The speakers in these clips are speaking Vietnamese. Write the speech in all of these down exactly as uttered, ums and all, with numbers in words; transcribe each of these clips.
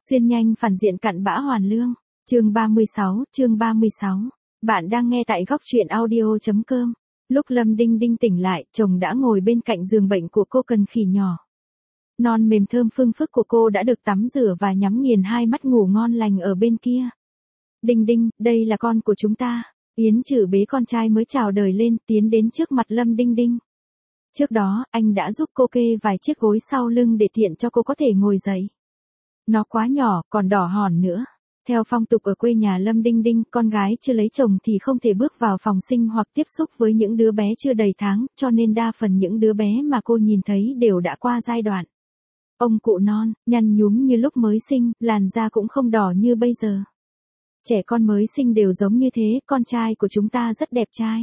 Xuyên nhanh phản diện cặn bã hoàn lương. Chương ba mươi sáu, chương ba mươi sáu. Bạn đang nghe tại góc truyện audio chấm com. Lúc Lâm Đinh Đinh tỉnh lại, chồng đã ngồi bên cạnh giường bệnh của cô Cần Khỉ nhỏ. Non mềm thơm phương phức của cô đã được tắm rửa và nhắm nghiền hai mắt ngủ ngon lành ở bên kia. Đinh Đinh, đây là con của chúng ta. Yến Trử bế con trai mới chào đời lên, tiến đến trước mặt Lâm Đinh Đinh. Trước đó, anh đã giúp cô kê vài chiếc gối sau lưng để tiện cho cô có thể ngồi dậy. Nó quá nhỏ, còn đỏ hòn nữa. Theo phong tục ở quê nhà Lâm Đinh Đinh, con gái chưa lấy chồng thì không thể bước vào phòng sinh hoặc tiếp xúc với những đứa bé chưa đầy tháng, cho nên đa phần những đứa bé mà cô nhìn thấy đều đã qua giai đoạn. Ông cụ non, nhăn nhúm như lúc mới sinh, làn da cũng không đỏ như bây giờ. Trẻ con mới sinh đều giống như thế, con trai của chúng ta rất đẹp trai.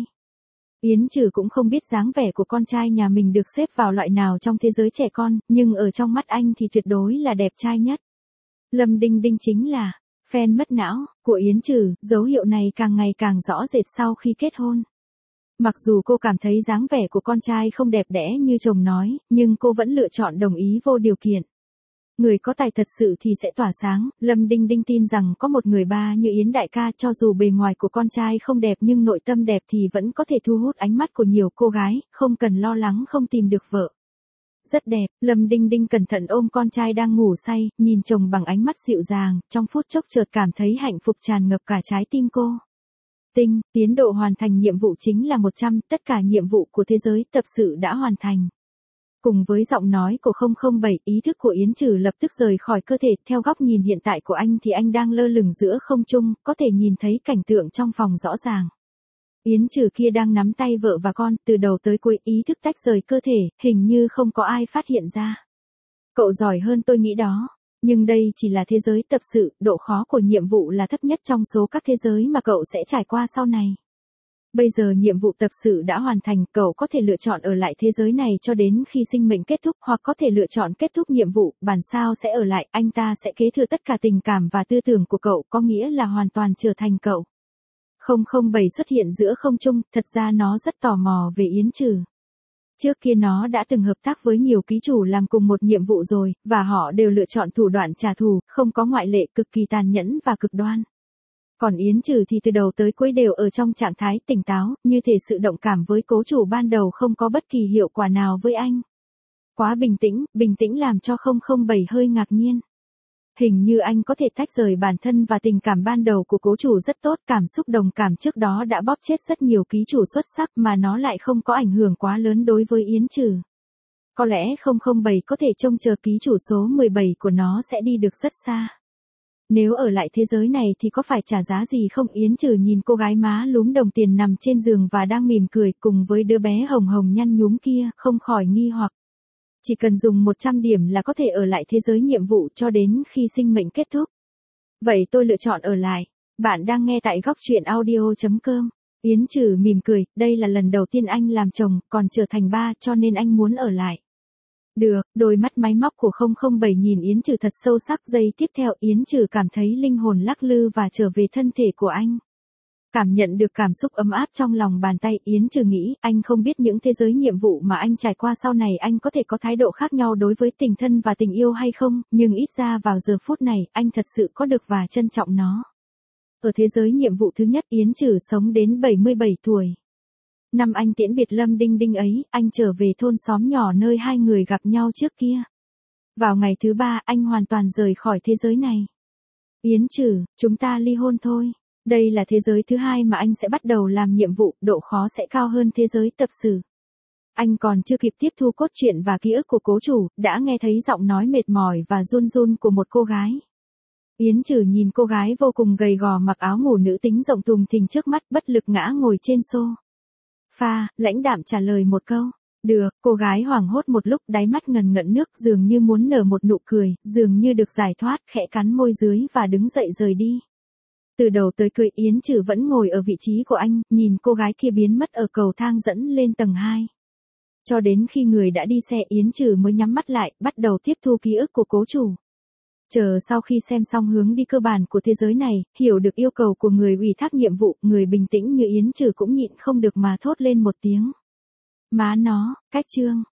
Yến Trử cũng không biết dáng vẻ của con trai nhà mình được xếp vào loại nào trong thế giới trẻ con, nhưng ở trong mắt anh thì tuyệt đối là đẹp trai nhất. Lâm Đinh Đinh chính là fan mất não của Yến Trử, dấu hiệu này càng ngày càng rõ rệt sau khi kết hôn. Mặc dù cô cảm thấy dáng vẻ của con trai không đẹp đẽ như chồng nói, nhưng cô vẫn lựa chọn đồng ý vô điều kiện. Người có tài thật sự thì sẽ tỏa sáng, Lâm Đinh Đinh tin rằng có một người ba như Yến đại ca, cho dù bề ngoài của con trai không đẹp nhưng nội tâm đẹp thì vẫn có thể thu hút ánh mắt của nhiều cô gái, không cần lo lắng không tìm được vợ. Rất đẹp, Lâm Đinh Đinh cẩn thận ôm con trai đang ngủ say, nhìn chồng bằng ánh mắt dịu dàng, trong phút chốc chợt cảm thấy hạnh phúc tràn ngập cả trái tim cô. Tinh, tiến độ hoàn thành nhiệm vụ chính là một trăm, tất cả nhiệm vụ của thế giới tập sự đã hoàn thành. Cùng với giọng nói của không không bảy, ý thức của Yến Trử lập tức rời khỏi cơ thể, theo góc nhìn hiện tại của anh thì anh đang lơ lửng giữa không trung, có thể nhìn thấy cảnh tượng trong phòng rõ ràng. Yến Trử kia đang nắm tay vợ và con, từ đầu tới cuối ý thức tách rời cơ thể, hình như không có ai phát hiện ra. Cậu giỏi hơn tôi nghĩ đó, nhưng đây chỉ là thế giới tập sự, độ khó của nhiệm vụ là thấp nhất trong số các thế giới mà cậu sẽ trải qua sau này. Bây giờ nhiệm vụ tập sự đã hoàn thành, cậu có thể lựa chọn ở lại thế giới này cho đến khi sinh mệnh kết thúc, hoặc có thể lựa chọn kết thúc nhiệm vụ, bản sao sẽ ở lại, anh ta sẽ kế thừa tất cả tình cảm và tư tưởng của cậu, có nghĩa là hoàn toàn trở thành cậu. không không bảy xuất hiện giữa không trung, thật ra nó rất tò mò về Yến Trử. Trước kia nó đã từng hợp tác với nhiều ký chủ làm cùng một nhiệm vụ rồi, và họ đều lựa chọn thủ đoạn trả thù, không có ngoại lệ, cực kỳ tàn nhẫn và cực đoan. Còn Yến Trử thì từ đầu tới cuối đều ở trong trạng thái tỉnh táo, như thể sự động cảm với cố chủ ban đầu không có bất kỳ hiệu quả nào với anh. Quá bình tĩnh, bình tĩnh làm cho không không bảy hơi ngạc nhiên. Hình như anh có thể tách rời bản thân và tình cảm ban đầu của cố chủ rất tốt, cảm xúc đồng cảm trước đó đã bóp chết rất nhiều ký chủ xuất sắc mà nó lại không có ảnh hưởng quá lớn đối với Yến Trử. Có lẽ không không bảy có thể trông chờ ký chủ số mười bảy của nó sẽ đi được rất xa. Nếu ở lại thế giới này thì có phải trả giá gì không? Yến Trử nhìn cô gái má lúm đồng tiền nằm trên giường và đang mỉm cười cùng với đứa bé hồng hồng nhăn nhúm kia, không khỏi nghi hoặc. Chỉ cần dùng một trăm điểm là có thể ở lại thế giới nhiệm vụ cho đến khi sinh mệnh kết thúc. Vậy tôi lựa chọn ở lại. Bạn đang nghe tại góc truyện audio chấm com. Yến Trử mỉm cười, đây là lần đầu tiên anh làm chồng, còn trở thành ba, cho nên anh muốn ở lại. Được, đôi mắt máy móc của không không bảy nhìn Yến Trử thật sâu sắc, giây tiếp theo Yến Trử cảm thấy linh hồn lắc lư và trở về thân thể của anh. Cảm nhận được cảm xúc ấm áp trong lòng bàn tay, Yến Trử nghĩ, anh không biết những thế giới nhiệm vụ mà anh trải qua sau này anh có thể có thái độ khác nhau đối với tình thân và tình yêu hay không, nhưng ít ra vào giờ phút này, anh thật sự có được và trân trọng nó. Ở thế giới nhiệm vụ thứ nhất, Yến Trử sống đến bảy mươi bảy tuổi. Năm anh tiễn biệt Lâm Đinh Đinh ấy, anh trở về thôn xóm nhỏ nơi hai người gặp nhau trước kia. Vào ngày thứ ba, anh hoàn toàn rời khỏi thế giới này. Yến Trử, chúng ta ly hôn thôi. Đây là thế giới thứ hai mà anh sẽ bắt đầu làm nhiệm vụ, độ khó sẽ cao hơn thế giới tập sự. Anh còn chưa kịp tiếp thu cốt truyện và ký ức của cố chủ, đã nghe thấy giọng nói mệt mỏi và run run của một cô gái. Yến Trử nhìn cô gái vô cùng gầy gò mặc áo ngủ nữ tính rộng thùng thình trước mắt, bất lực ngã ngồi trên xô pha, lãnh đạm trả lời một câu. Được, cô gái hoảng hốt một lúc, đáy mắt ngần ngận nước, dường như muốn nở một nụ cười, dường như được giải thoát, khẽ cắn môi dưới và đứng dậy rời đi. Từ đầu tới cuối Yến Trử vẫn ngồi ở vị trí của anh, nhìn cô gái kia biến mất ở cầu thang dẫn lên tầng hai. Cho đến khi người đã đi xe, Yến Trử mới nhắm mắt lại, bắt đầu tiếp thu ký ức của cố chủ. Chờ sau khi xem xong hướng đi cơ bản của thế giới này, hiểu được yêu cầu của người ủy thác nhiệm vụ, người bình tĩnh như Yến Trử cũng nhịn không được mà thốt lên một tiếng. Má nó, cách chương,